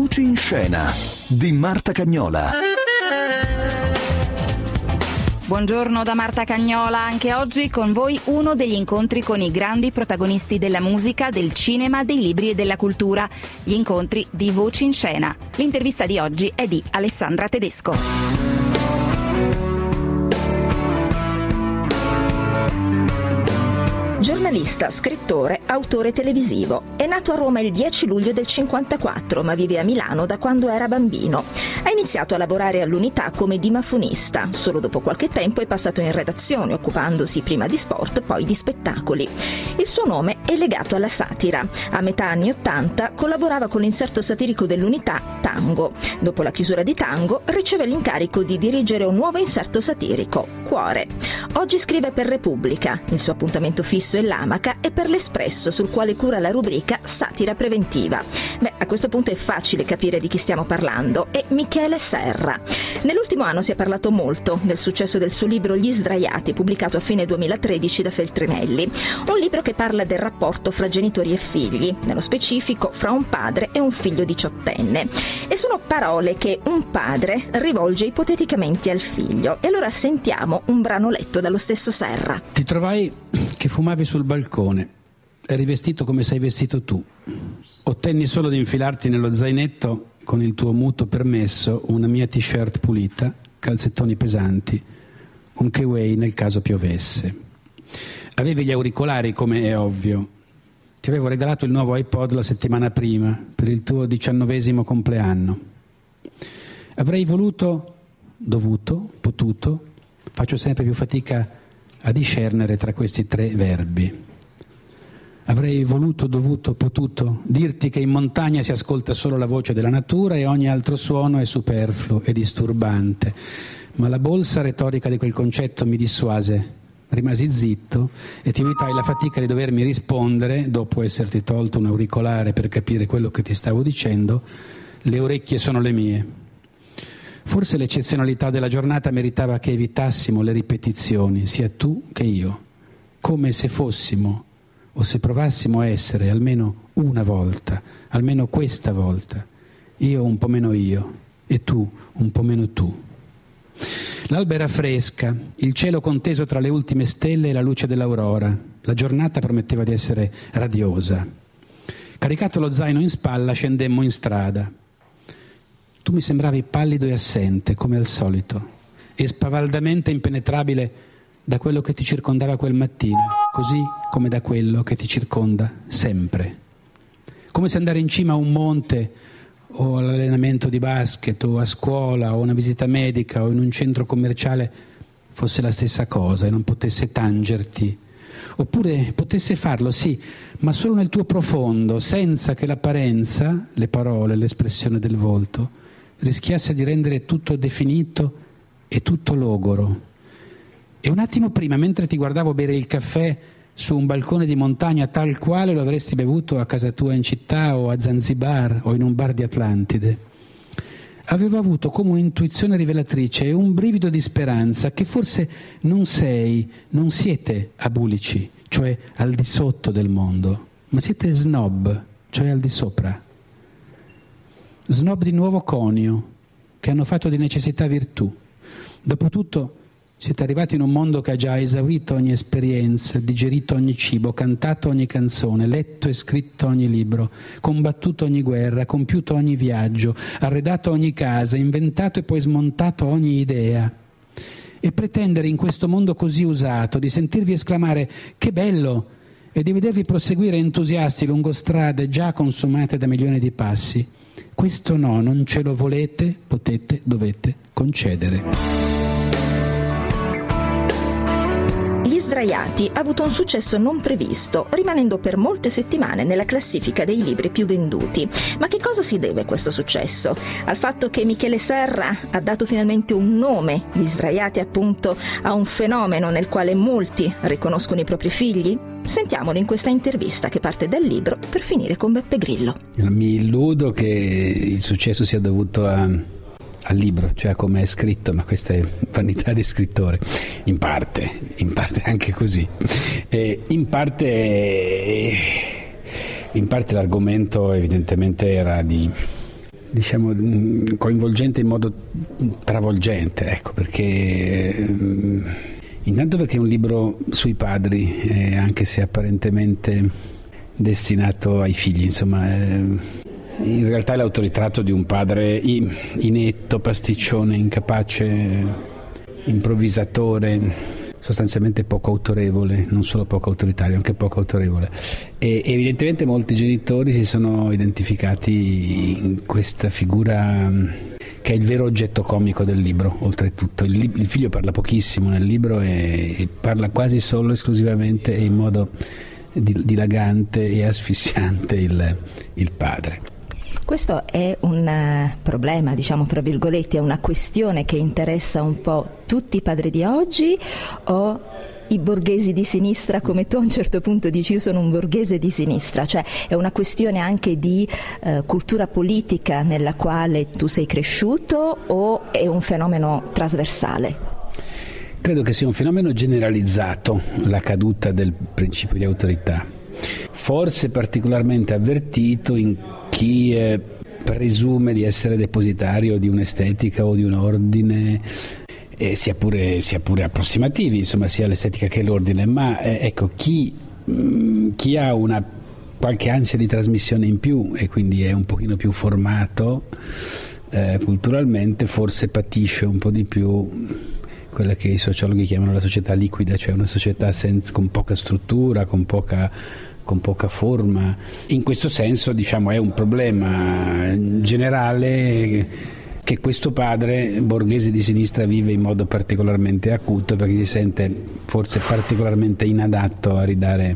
Voci in scena di Marta Cagnola. Buongiorno da Marta Cagnola, anche oggi con voi uno degli incontri con i grandi protagonisti della musica, del cinema, dei libri e della cultura, gli incontri di Voci in Scena. L'intervista di oggi è di Alessandra Tedesco. Giornalista, scrittore, autore televisivo. È nato a Roma il 10 luglio del 54, ma vive a Milano da quando era bambino. Ha iniziato a lavorare all'Unità come dimafonista. Solo dopo qualche tempo è passato in redazione, occupandosi prima di sport, poi di spettacoli. Il suo nome è legato alla satira. A metà anni 80 collaborava con l'inserto satirico dell'Unità, Tango. Dopo la chiusura di Tango, riceve l'incarico di dirigere un nuovo inserto satirico, Cuore. Oggi scrive per Repubblica. Il suo appuntamento fisso è l'Amaca e per l'Espresso, sul quale cura la rubrica Satira Preventiva. A questo punto è facile capire di chi stiamo parlando. È Michele Serra. Nell'ultimo anno si è parlato molto del successo del suo libro Gli Sdraiati, pubblicato a fine 2013 da Feltrinelli. Un libro che parla del rapporto fra genitori e figli, nello specifico fra un padre e un figlio diciottenne. E sono parole che un padre rivolge ipoteticamente al figlio. E allora sentiamo un brano letto dallo stesso Serra. Ti trovai che fumavi sul balcone, eri vestito come sei vestito tu. Ottenni solo di infilarti nello zainetto, con il tuo muto permesso, una mia t-shirt pulita, calzettoni pesanti, un K-Way nel caso piovesse. Avevi gli auricolari, come è ovvio. Ti avevo regalato il nuovo iPod la settimana prima, per il tuo 19° compleanno. Avrei voluto, dovuto, potuto, faccio sempre più fatica a discernere tra questi 3 verbi. Avrei voluto, dovuto, potuto dirti che in montagna si ascolta solo la voce della natura e ogni altro suono è superfluo e disturbante, ma la bolsa retorica di quel concetto mi dissuase. Rimasi zitto e ti evitai la fatica di dovermi rispondere, dopo esserti tolto un auricolare per capire quello che ti stavo dicendo: le orecchie sono le mie. Forse l'eccezionalità della giornata meritava che evitassimo le ripetizioni, sia tu che io, come se fossimo, o se provassimo a essere almeno una volta, almeno questa volta, io un po' meno io e tu un po' meno tu. L'alba era fresca, il cielo conteso tra le ultime stelle e la luce dell'aurora. La giornata prometteva di essere radiosa. Caricato lo zaino in spalla, scendemmo in strada. Tu mi sembravi pallido e assente, come al solito, e spavaldamente impenetrabile da quello che ti circondava quel mattino, così come da quello che ti circonda sempre. Come se andare in cima a un monte o all'allenamento di basket o a scuola o una visita medica o in un centro commerciale fosse la stessa cosa e non potesse tangerti. Oppure potesse farlo, sì, ma solo nel tuo profondo, senza che l'apparenza, le parole, l'espressione del volto rischiasse di rendere tutto definito e tutto logoro. E un attimo prima, mentre ti guardavo bere il caffè su un balcone di montagna tal quale lo avresti bevuto a casa tua in città o a Zanzibar o in un bar di Atlantide, avevo avuto come un'intuizione rivelatrice e un brivido di speranza che forse non siete abulici, cioè al di sotto del mondo, ma siete snob, cioè al di sopra. Snob di nuovo conio, che hanno fatto di necessità virtù. Dopotutto siete arrivati in un mondo che ha già esaurito ogni esperienza, digerito ogni cibo, cantato ogni canzone, letto e scritto ogni libro, combattuto ogni guerra, compiuto ogni viaggio, arredato ogni casa, inventato e poi smontato ogni idea. E pretendere in questo mondo così usato di sentirvi esclamare «che bello!» e di vedervi proseguire entusiasti lungo strade già consumate da milioni di passi, questo no, non ce lo volete, potete, dovete concedere. Gli Sdraiati ha avuto un successo non previsto, rimanendo per molte settimane nella classifica dei libri più venduti. Ma che cosa si deve questo successo? Al fatto che Michele Serra ha dato finalmente un nome, Gli Sdraiati appunto, a un fenomeno nel quale molti riconoscono i propri figli? Sentiamolo in questa intervista che parte dal libro per finire con Beppe Grillo. Mi illudo che il successo sia dovuto al libro, cioè a come è scritto, ma questa è vanità di scrittore, in parte anche così, in parte l'argomento evidentemente era di coinvolgente in modo travolgente, ecco, perché intanto perché è un libro sui padri, anche se apparentemente destinato ai figli, insomma, in realtà è l'autoritratto di un padre inetto, pasticcione, incapace, improvvisatore, sostanzialmente poco autorevole, non solo poco autoritario, anche poco autorevole. E evidentemente molti genitori si sono identificati in questa figura che è il vero oggetto comico del libro. Oltretutto il figlio parla pochissimo nel libro e parla quasi solo, esclusivamente e in modo dilagante e asfissiante il padre. Questo è un problema, diciamo fra virgolette, è una questione che interessa un po' tutti i padri di oggi, o i borghesi di sinistra, come tu a un certo punto dici io sono un borghese di sinistra, cioè è una questione anche di cultura politica nella quale tu sei cresciuto, o è un fenomeno trasversale? Credo che sia un fenomeno generalizzato, la caduta del principio di autorità, forse particolarmente avvertito in chi presume di essere depositario di un'estetica o di un ordine, sia pure approssimativi, insomma, sia l'estetica che l'ordine, ma ecco, chi ha qualche ansia di trasmissione in più e quindi è un pochino più formato culturalmente, forse patisce un po' di più quella che i sociologhi chiamano la società liquida, cioè una società con poca struttura, con poca forma. In questo senso, diciamo, è un problema generale che questo padre borghese di sinistra vive in modo particolarmente acuto, perché si sente forse particolarmente inadatto a ridare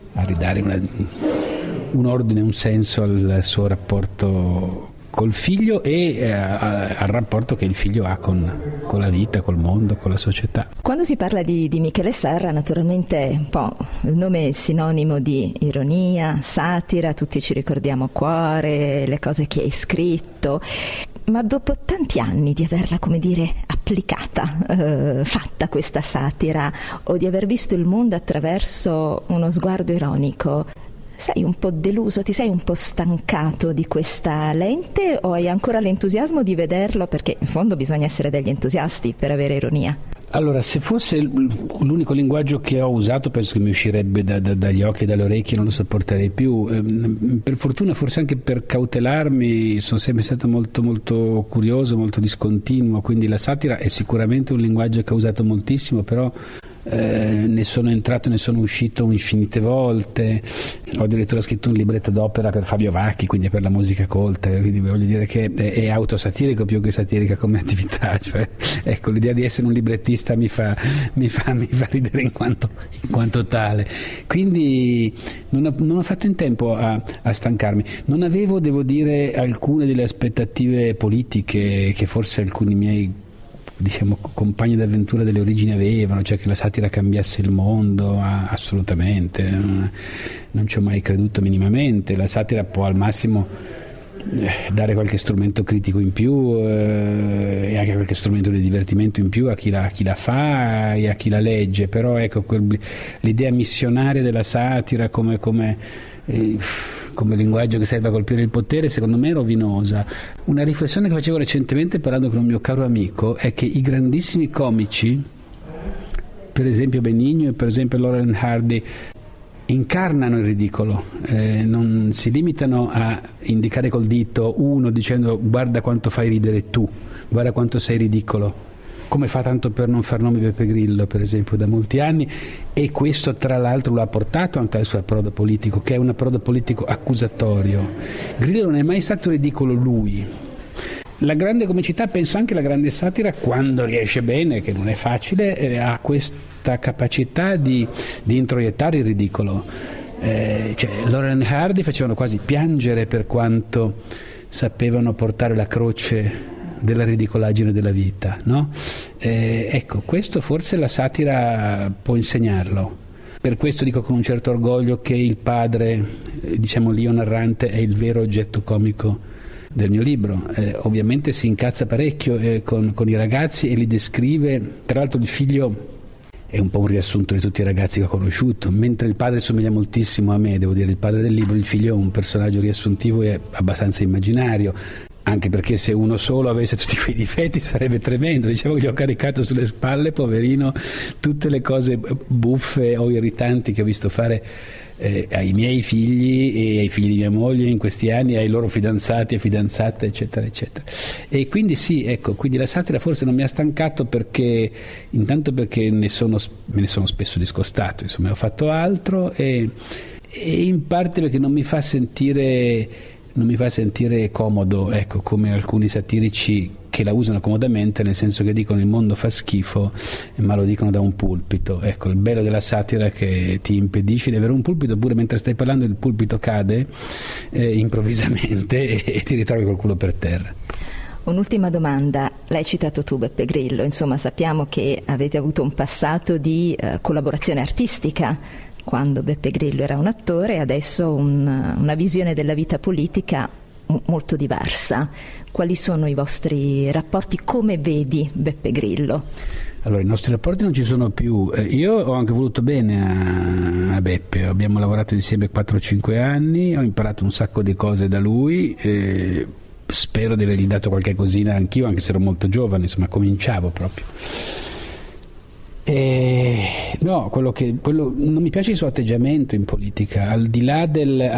un ordine, un senso al suo rapporto col figlio e al rapporto che il figlio ha con la vita, col mondo, con la società. Quando si parla di Michele Serra, naturalmente un po' il nome è sinonimo di ironia, satira, tutti ci ricordiamo Cuore, le cose che hai scritto, ma dopo tanti anni di averla, come dire, applicata, fatta questa satira, o di aver visto il mondo attraverso uno sguardo ironico, sei un po' deluso, ti sei un po' stancato di questa lente, o hai ancora l'entusiasmo di vederlo? Perché in fondo bisogna essere degli entusiasti per avere ironia. Allora, se fosse l'unico linguaggio che ho usato, penso che mi uscirebbe dagli occhi e dalle orecchie, non lo sopporterei più. Per fortuna, forse anche per cautelarmi, sono sempre stato molto molto curioso, molto discontinuo, quindi la satira è sicuramente un linguaggio che ho usato moltissimo, però ne sono entrato e ne sono uscito infinite volte. Ho addirittura scritto un libretto d'opera per Fabio Vacchi, quindi per la musica colta, quindi voglio dire che è autosatirico più che satirica come attività, cioè, ecco, l'idea di essere un librettista mi fa ridere in quanto tale, quindi non ho fatto in tempo a stancarmi. Non avevo, devo dire, alcune delle aspettative politiche che forse alcuni miei, diciamo, compagni d'avventura delle origini avevano, cioè che la satira cambiasse il mondo. Assolutamente, non ci ho mai creduto minimamente. La satira può al massimo dare qualche strumento critico in più e anche qualche strumento di divertimento in più a chi la fa e a chi la legge, però ecco, l'idea missionaria della satira come linguaggio che serve a colpire il potere, secondo me è rovinosa. Una riflessione che facevo recentemente parlando con un mio caro amico è che i grandissimi comici, per esempio Benigno e per esempio Laurel and Hardy, incarnano il ridicolo, non si limitano a indicare col dito uno dicendo guarda quanto fai ridere tu, guarda quanto sei ridicolo, come fa, tanto per non far nomi, Beppe Grillo per esempio da molti anni, e questo tra l'altro lo ha portato anche al suo approdo politico, che è un approdo politico accusatorio. Grillo non è mai stato ridicolo lui. La grande comicità, penso anche la grande satira, quando riesce bene, che non è facile, ha questa capacità di introiettare il ridicolo. Laurel and Hardy facevano quasi piangere per quanto sapevano portare la croce della ridicolaggine della vita, no? Ecco, questo forse la satira può insegnarlo. Per questo dico con un certo orgoglio che il padre, diciamo l'io narrante, è il vero oggetto comico del mio libro. Ovviamente si incazza parecchio con i ragazzi e li descrive. Tra l'altro il figlio è un po' un riassunto di tutti i ragazzi che ho conosciuto, mentre il padre somiglia moltissimo a me, devo dire, il padre del libro. Il figlio è un personaggio riassuntivo e abbastanza immaginario. anche perché se uno solo avesse tutti quei difetti sarebbe tremendo. Diciamo che gli ho caricato sulle spalle, poverino, tutte le cose buffe o irritanti che ho visto fare ai miei figli e ai figli di mia moglie in questi anni, ai loro fidanzati e fidanzate, eccetera eccetera. E quindi sì, ecco, quindi la satira forse non mi ha stancato, perché intanto perché me ne sono spesso discostato, insomma ho fatto altro, e in parte perché non mi fa sentire comodo, ecco, come alcuni satirici che la usano comodamente, nel senso che dicono il mondo fa schifo, ma lo dicono da un pulpito. Ecco, il bello della satira è che ti impedisce di avere un pulpito, oppure mentre stai parlando il pulpito cade improvvisamente e ti ritrovi col culo per terra. Un'ultima domanda, l'hai citato tu Beppe Grillo, insomma sappiamo che avete avuto un passato di collaborazione artistica quando Beppe Grillo era un attore, e adesso una visione della vita politica molto diversa. Quali sono i vostri rapporti? Come vedi Beppe Grillo? Allora, i nostri rapporti non ci sono più. Io ho anche voluto bene a Beppe, abbiamo lavorato insieme 4-5 anni, ho imparato un sacco di cose da lui, spero di avergli dato qualche cosina anch'io, anche se ero molto giovane, insomma cominciavo proprio. No, quello non mi piace il suo atteggiamento in politica, al di là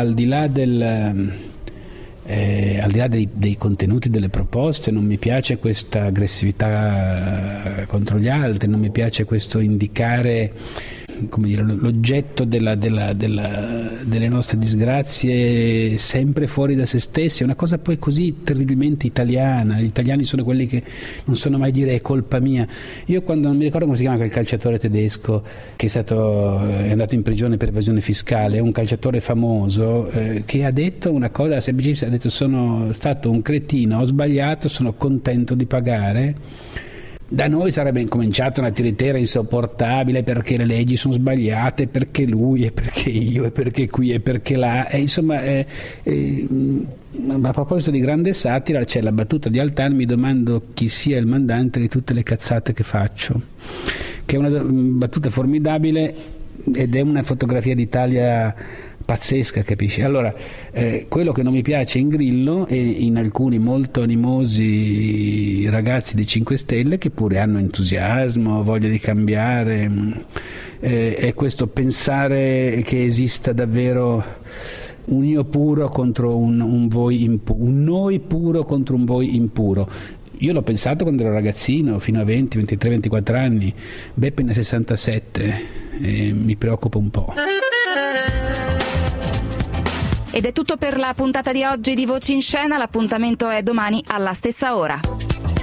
dei contenuti delle proposte. Non mi piace questa aggressività contro gli altri, non mi piace questo indicare, come dire, l'oggetto delle nostre disgrazie sempre fuori da se stessi. È una cosa poi così terribilmente italiana. Gli italiani sono quelli che non sanno mai dire è colpa mia. Io quando non mi ricordo come si chiama quel calciatore tedesco che è andato in prigione per evasione fiscale, un calciatore famoso che ha detto una cosa semplicissima, ha detto: sono stato un cretino, ho sbagliato, sono contento di pagare. Da noi sarebbe incominciata una tiritera insopportabile, perché le leggi sono sbagliate, perché lui, e perché io, e perché qui, e perché là, e insomma a proposito di grande satira c'è la battuta di Altan: mi domando chi sia il mandante di tutte le cazzate che faccio, che è una battuta formidabile ed è una fotografia d'Italia pazzesca, capisci? Allora, quello che non mi piace in Grillo e in alcuni molto animosi ragazzi dei 5 Stelle, che pure hanno entusiasmo, voglia di cambiare, è questo pensare che esista davvero un io puro contro un voi impuro, un noi puro contro un voi impuro. Io l'ho pensato quando ero ragazzino, fino a 20, 23, 24 anni. Beppe ne ha 67 e mi preoccupa un po'. Ed è tutto per la puntata di oggi di Voci in Scena. L'appuntamento è domani alla stessa ora.